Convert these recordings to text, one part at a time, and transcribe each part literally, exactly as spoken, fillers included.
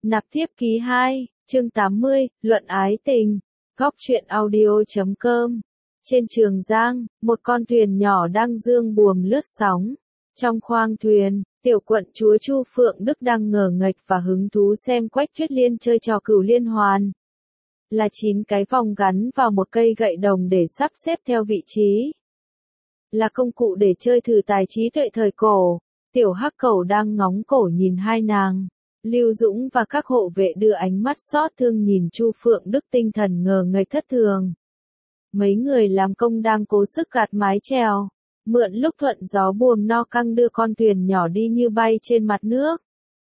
Nạp thiếp ký hai, chương tám mươi, luận ái tình. Góc truyện audio.com. Trên Trường Giang, một con thuyền nhỏ đang dương buồm lướt sóng. Trong khoang thuyền, tiểu quận chúa Chu Phượng Đức đang ngờ nghệch và hứng thú xem Quách Tuyết Liên chơi trò cửu liên hoàn. Là chín cái vòng gắn vào một cây gậy đồng để sắp xếp theo vị trí. Là công cụ để chơi thử tài trí tuệ thời cổ. Tiểu Hắc Cẩu đang ngóng cổ nhìn hai nàng. Lưu Dũng và các hộ vệ đưa ánh mắt xót thương nhìn Chu Phượng Đức tinh thần ngờ nghệch thất thường. Mấy người làm công đang cố sức gạt mái chèo, mượn lúc thuận gió buồm no căng đưa con thuyền nhỏ đi như bay trên mặt nước.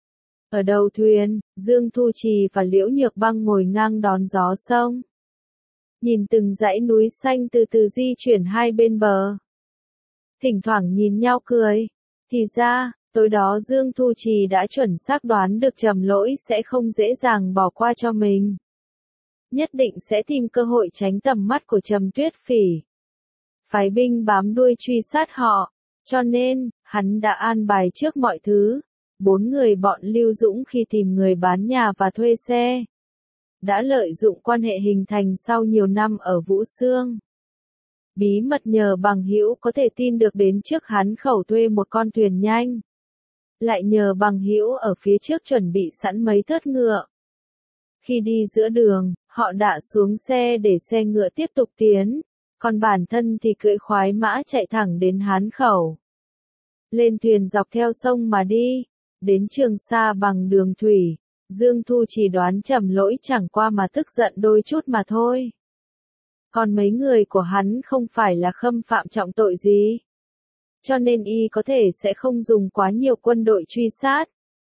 Ở đầu thuyền, Dương Thu Trì và Liễu Nhược Băng ngồi ngang đón gió sông. Nhìn từng dãy núi xanh từ từ di chuyển hai bên bờ. Thỉnh thoảng nhìn nhau cười. Thì ra, tối đó Dương Thu Trì đã chuẩn xác đoán được Trầm Lỗi sẽ không dễ dàng bỏ qua cho mình. Nhất định sẽ tìm cơ hội tránh tầm mắt của Trầm Tuyết Phỉ. Phái binh bám đuôi truy sát họ, cho nên, hắn đã an bài trước mọi thứ. Bốn người bọn Lưu Dũng khi tìm người bán nhà và thuê xe. Đã lợi dụng quan hệ hình thành sau nhiều năm ở Vũ Xương. Bí mật nhờ bằng hữu có thể tin được đến trước hắn khẩu thuê một con thuyền nhanh. Lại nhờ bằng hữu ở phía trước chuẩn bị sẵn mấy thớt ngựa. Khi đi giữa đường, họ đã xuống xe để xe ngựa tiếp tục tiến, còn bản thân thì cưỡi khoái mã chạy thẳng đến Hán Khẩu. Lên thuyền dọc theo sông mà đi, đến Trường Sa bằng đường thủy, Dương Thu chỉ đoán Trầm Lỗi chẳng qua mà tức giận đôi chút mà thôi. Còn mấy người của hắn không phải là khâm phạm trọng tội gì. Cho nên y có thể sẽ không dùng quá nhiều quân đội truy sát.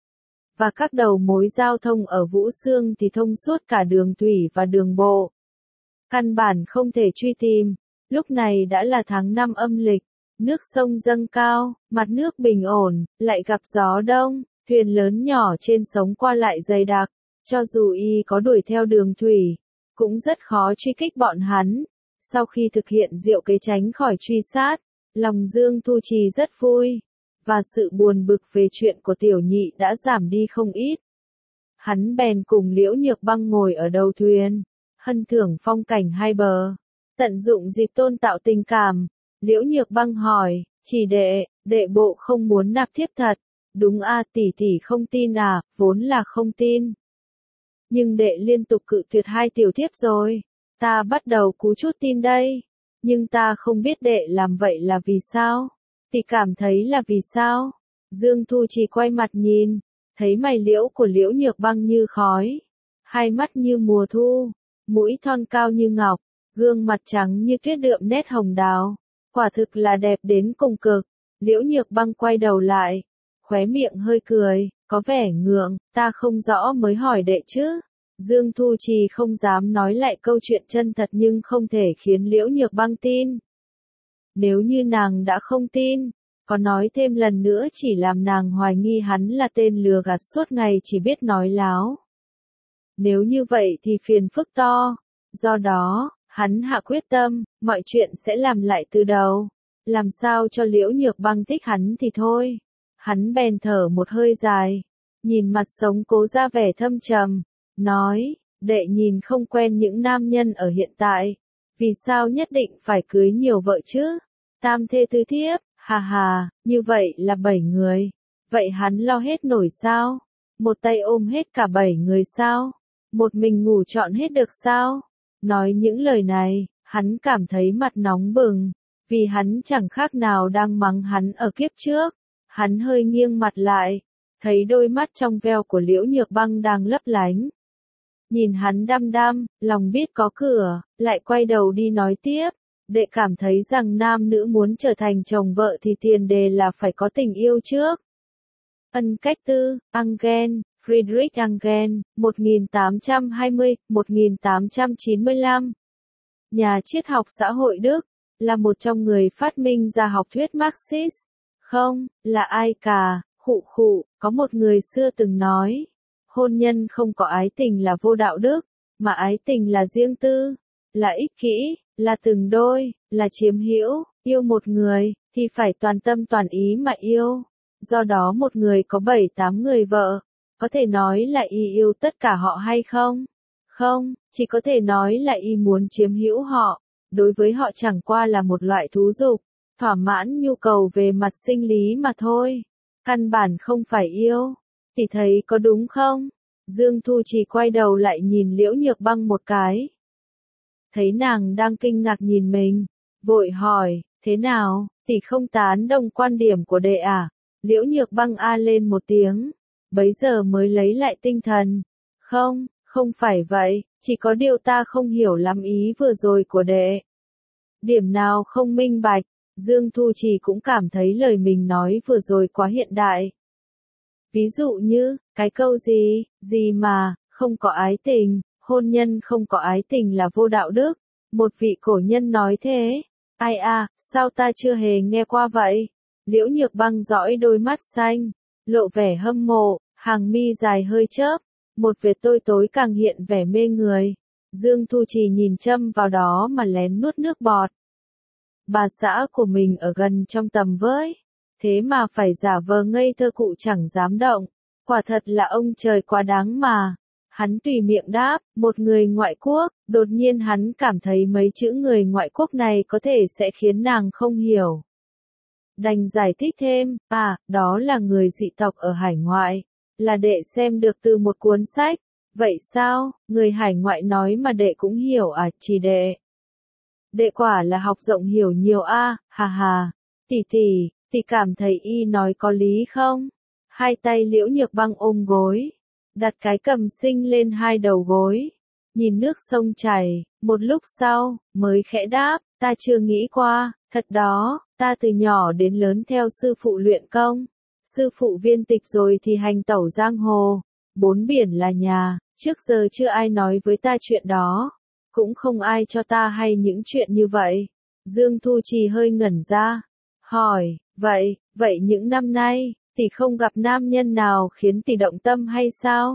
Và các đầu mối giao thông ở Vũ Xương thì thông suốt cả đường thủy và đường bộ. Căn bản không thể truy tìm. Lúc này đã là tháng năm âm lịch, nước sông dâng cao, mặt nước bình ổn, lại gặp gió đông, thuyền lớn nhỏ trên sóng qua lại dày đặc. Cho dù y có đuổi theo đường thủy, cũng rất khó truy kích bọn hắn. Sau khi thực hiện diệu kế tránh khỏi truy sát, lòng Dương Thu Trì rất vui, và sự buồn bực về chuyện của tiểu nhị đã giảm đi không ít. Hắn bèn cùng Liễu Nhược Băng ngồi ở đầu thuyền, hân thưởng phong cảnh hai bờ, tận dụng dịp tôn tạo tình cảm. Liễu Nhược Băng hỏi, chỉ đệ, đệ bộ không muốn nạp thiếp thật, đúng a? Tỷ tỷ không tin à? Vốn là không tin. Nhưng đệ liên tục cự tuyệt hai tiểu thiếp rồi, ta bắt đầu cú chút tin đây. Nhưng ta không biết đệ làm vậy là vì sao? Tỷ cảm thấy là vì sao? Dương Thu Trì quay mặt nhìn, thấy mày liễu của Liễu Nhược Băng như khói, hai mắt như mùa thu, mũi thon cao như ngọc, gương mặt trắng như tuyết đượm nét hồng đào, quả thực là đẹp đến cùng cực. Liễu Nhược Băng quay đầu lại, khóe miệng hơi cười, có vẻ ngượng, ta không rõ mới hỏi đệ chứ. Dương Thu Trì không dám nói lại câu chuyện chân thật nhưng không thể khiến Liễu Nhược Băng tin. Nếu như nàng đã không tin, có nói thêm lần nữa chỉ làm nàng hoài nghi hắn là tên lừa gạt suốt ngày chỉ biết nói láo. Nếu như vậy thì phiền phức to. Do đó, hắn hạ quyết tâm, mọi chuyện sẽ làm lại từ đầu. Làm sao cho Liễu Nhược Băng thích hắn thì thôi. Hắn bèn thở một hơi dài, nhìn mặt sống cố ra vẻ thâm trầm, nói, đệ nhìn không quen những nam nhân ở hiện tại. Vì sao nhất định phải cưới nhiều vợ chứ? Tam thê tứ thiếp, hà hà, như vậy là bảy người. Vậy hắn lo hết nổi sao? Một tay ôm hết cả bảy người sao? Một mình ngủ trọn hết được sao? Nói những lời này, hắn cảm thấy mặt nóng bừng, vì hắn chẳng khác nào đang mắng hắn ở kiếp trước. Hắn hơi nghiêng mặt lại, thấy đôi mắt trong veo của Liễu Nhược Băng đang lấp lánh. Nhìn hắn đăm đăm, lòng biết có cửa, lại quay đầu đi nói tiếp, đệ cảm thấy rằng nam nữ muốn trở thành chồng vợ thì tiền đề là phải có tình yêu trước. Ân cách tư, Engel, Friedrich Engel, một nghìn tám trăm hai mươi đến một nghìn tám trăm chín mươi lăm. Nhà triết học xã hội Đức, là một trong người phát minh ra học thuyết Marxist. Không, là ai cả, khụ khụ, có một người xưa từng nói. Hôn nhân không có ái tình là vô đạo đức, mà ái tình là riêng tư, là ích kỷ, là từng đôi, là chiếm hữu. Yêu một người, thì phải toàn tâm toàn ý mà yêu. Do đó một người có bảy tám người vợ, Có thể nói là y yêu tất cả họ hay không? Không, chỉ có thể nói là y muốn chiếm hữu họ. Đối với họ chẳng qua là một loại thú dục, thỏa mãn nhu cầu về mặt sinh lý mà thôi. Căn bản không phải yêu. Tỷ thấy có đúng không? Dương Thu Trì quay đầu lại nhìn Liễu Nhược Băng một cái. Thấy nàng đang kinh ngạc nhìn mình, vội hỏi, thế nào, tỷ không tán đồng quan điểm của đệ à? Liễu Nhược Băng a lên một tiếng, bấy giờ mới lấy lại tinh thần. Không, không phải vậy, chỉ có điều ta không hiểu lắm ý vừa rồi của đệ. Điểm nào không minh bạch, Dương Thu Trì cũng cảm thấy lời mình nói vừa rồi quá hiện đại. Ví dụ như, cái câu gì, gì mà, không có ái tình, hôn nhân không có ái tình là vô đạo đức. Một vị cổ nhân nói thế. Ai à, sao ta chưa hề nghe qua vậy? Liễu Nhược Băng dõi đôi mắt xanh, lộ vẻ hâm mộ, hàng mi dài hơi chớp, một vệt tôi tối càng hiện vẻ mê người. Dương Thu Trì nhìn chăm vào đó mà lén nuốt nước bọt. Bà xã của mình ở gần trong tầm với, thế mà phải giả vờ ngây thơ cụ chẳng dám động, quả thật là ông trời quá đáng mà. Hắn tùy miệng đáp, một người ngoại quốc, đột nhiên hắn cảm thấy mấy chữ người ngoại quốc này có thể sẽ khiến nàng không hiểu. Đành giải thích thêm, à, đó là người dị tộc ở hải ngoại, là đệ xem được từ một cuốn sách. Vậy sao, người hải ngoại nói mà đệ cũng hiểu à, chỉ đệ. Đệ quả là học rộng hiểu nhiều a, à, hà hà, tỷ tỷ, tỷ cảm thấy y nói có lý không? Hai tay Liễu Nhược Băng ôm gối, đặt cái cầm sinh lên hai đầu gối, nhìn nước sông chảy, một lúc sau, mới khẽ đáp, ta chưa nghĩ qua, thật đó, ta từ nhỏ đến lớn theo sư phụ luyện công, sư phụ viên tịch rồi thì hành tẩu giang hồ, bốn biển là nhà, trước giờ chưa ai nói với ta chuyện đó, cũng không ai cho ta hay những chuyện như vậy. Dương Thu Trì hơi ngẩn ra, hỏi, vậy, vậy những năm nay, tỷ không gặp nam nhân nào khiến tỷ động tâm hay sao?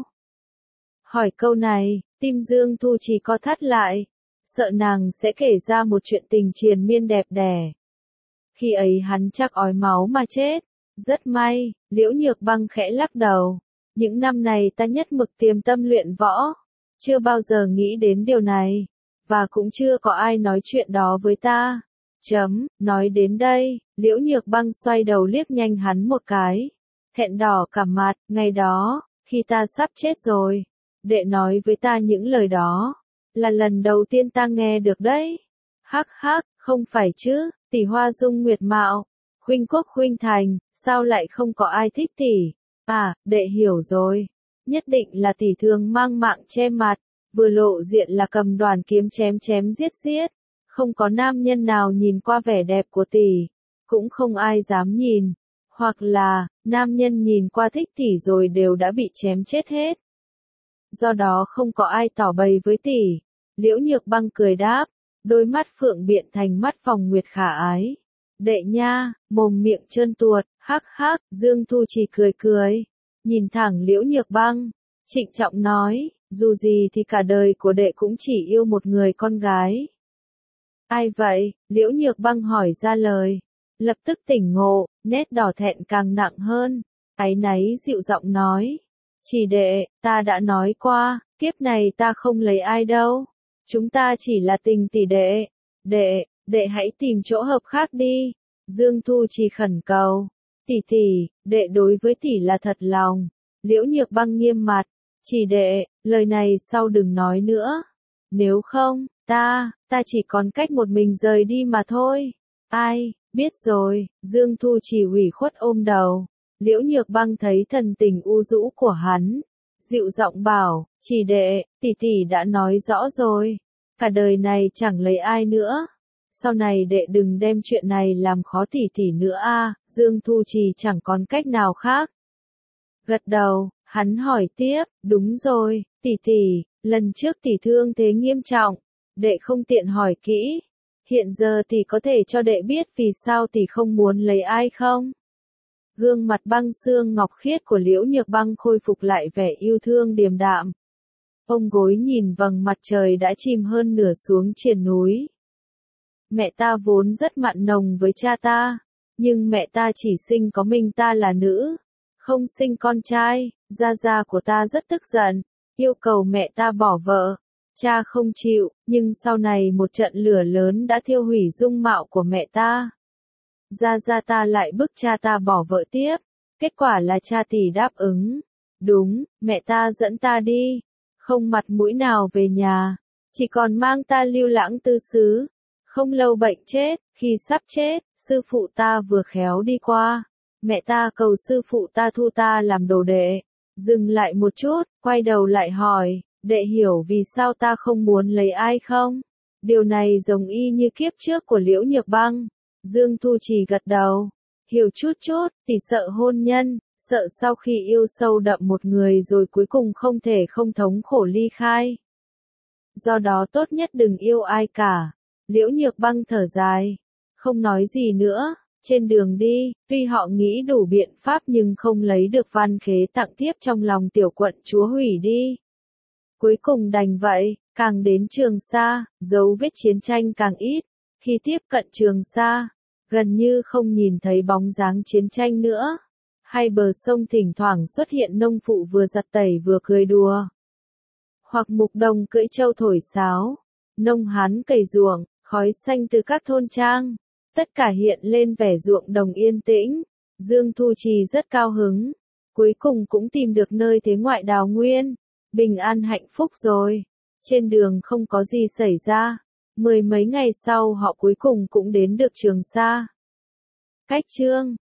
Hỏi câu này, tim Dương Thu Trì co thắt lại, sợ nàng sẽ kể ra một chuyện tình triền miên đẹp đẽ. Khi ấy hắn chắc ói máu mà chết. Rất may, Liễu Nhược Băng khẽ lắc đầu. Những năm này ta nhất mực tiềm tâm luyện võ, chưa bao giờ nghĩ đến điều này, và cũng chưa có ai nói chuyện đó với ta. Chấm, nói đến đây, Liễu Nhược Băng xoay đầu liếc nhanh hắn một cái, thẹn đỏ cả mặt, ngày đó, khi ta sắp chết rồi, đệ nói với ta những lời đó, là lần đầu tiên ta nghe được đấy. Hắc hắc, không phải chứ, tỷ hoa dung nguyệt mạo, khuynh quốc khuynh thành, sao lại không có ai thích tỷ? À, đệ hiểu rồi, nhất định là tỷ thường mang mạng che mặt, vừa lộ diện là cầm đoàn kiếm chém chém giết giết, không có nam nhân nào nhìn qua vẻ đẹp của tỷ, cũng không ai dám nhìn, hoặc là, nam nhân nhìn qua thích tỷ rồi đều đã bị chém chết hết. Do đó không có ai tỏ bày với tỷ. Liễu Nhược Băng cười đáp, đôi mắt phượng biện thành mắt phòng nguyệt khả ái. Đệ nha, mồm miệng trơn tuột, hắc hắc, Dương Thu Trì cười cười, nhìn thẳng Liễu Nhược Băng, trịnh trọng nói, dù gì thì cả đời của đệ cũng chỉ yêu một người con gái. Ai vậy? Liễu Nhược Băng hỏi ra lời, lập tức tỉnh ngộ, nét đỏ thẹn càng nặng hơn, áy náy dịu giọng nói, chỉ đệ, ta đã nói qua, kiếp này ta không lấy ai đâu, chúng ta chỉ là tình tỷ đệ, đệ, đệ hãy tìm chỗ hợp khác đi. Dương Thu Trì khẩn cầu, tỷ tỷ, đệ đối với tỷ là thật lòng. Liễu Nhược Băng nghiêm mặt, chỉ đệ, lời này sau đừng nói nữa, nếu không, ta, ta chỉ còn cách một mình rời đi mà thôi. Ai, biết rồi, Dương Thu Trì ủy khuất ôm đầu. Liễu Nhược Băng thấy thần tình u dũ của hắn, dịu giọng bảo, chỉ đệ, tỷ tỷ đã nói rõ rồi, cả đời này chẳng lấy ai nữa. Sau này đệ đừng đem chuyện này làm khó tỷ tỷ nữa a. Dương Thu Trì chẳng còn cách nào khác. Gật đầu, hắn hỏi tiếp, đúng rồi, tỷ tỷ, lần trước tỷ thương thế nghiêm trọng, đệ không tiện hỏi kỹ. Hiện giờ tỷ có thể cho đệ biết vì sao tỷ không muốn lấy ai không? Gương mặt băng xương ngọc khiết của Liễu Nhược Băng khôi phục lại vẻ yêu thương điềm đạm. Ông gối nhìn vầng mặt trời đã chìm hơn nửa xuống triền núi. Mẹ ta vốn rất mặn nồng với cha ta, nhưng mẹ ta chỉ sinh có mình ta là nữ, không sinh con trai, gia gia của ta rất tức giận, yêu cầu mẹ ta bỏ vợ. Cha không chịu, nhưng sau này một trận lửa lớn đã thiêu hủy dung mạo của mẹ ta. Gia gia ta lại bức cha ta bỏ vợ tiếp, kết quả là cha tỷ đáp ứng. Đúng, mẹ ta dẫn ta đi, không mặt mũi nào về nhà, chỉ còn mang ta lưu lãng tư xứ. Không lâu bệnh chết, khi sắp chết, sư phụ ta vừa khéo đi qua. Mẹ ta cầu sư phụ ta thu ta làm đồ đệ. Dừng lại một chút, quay đầu lại hỏi, đệ hiểu vì sao ta không muốn lấy ai không? Điều này giống y như kiếp trước của Liễu Nhược Băng. Dương Thu Trì gật đầu, hiểu chút chút, tỷ sợ hôn nhân, sợ sau khi yêu sâu đậm một người rồi cuối cùng không thể không thống khổ ly khai. Do đó tốt nhất đừng yêu ai cả. Liễu Nhược Băng thở dài, không nói gì nữa. Trên đường đi, tuy họ nghĩ đủ biện pháp nhưng không lấy được Văn Khế tặng tiếp trong lòng tiểu quận chúa hủy đi. Cuối cùng đành vậy, càng đến Trường Sa, dấu vết chiến tranh càng ít. Khi tiếp cận Trường Sa, gần như không nhìn thấy bóng dáng chiến tranh nữa. Hai bờ sông thỉnh thoảng xuất hiện nông phụ vừa giặt tẩy vừa cười đùa. Hoặc mục đồng cưỡi trâu thổi sáo, nông hán cày ruộng, khói xanh từ các thôn trang. Tất cả hiện lên vẻ ruộng đồng yên tĩnh. Dương Thu Trì rất cao hứng. Cuối cùng cũng tìm được nơi thế ngoại đào nguyên. Bình an hạnh phúc rồi. Trên đường không có gì xảy ra. Mười mấy ngày sau họ cuối cùng cũng đến được Trường Sa. Cách chương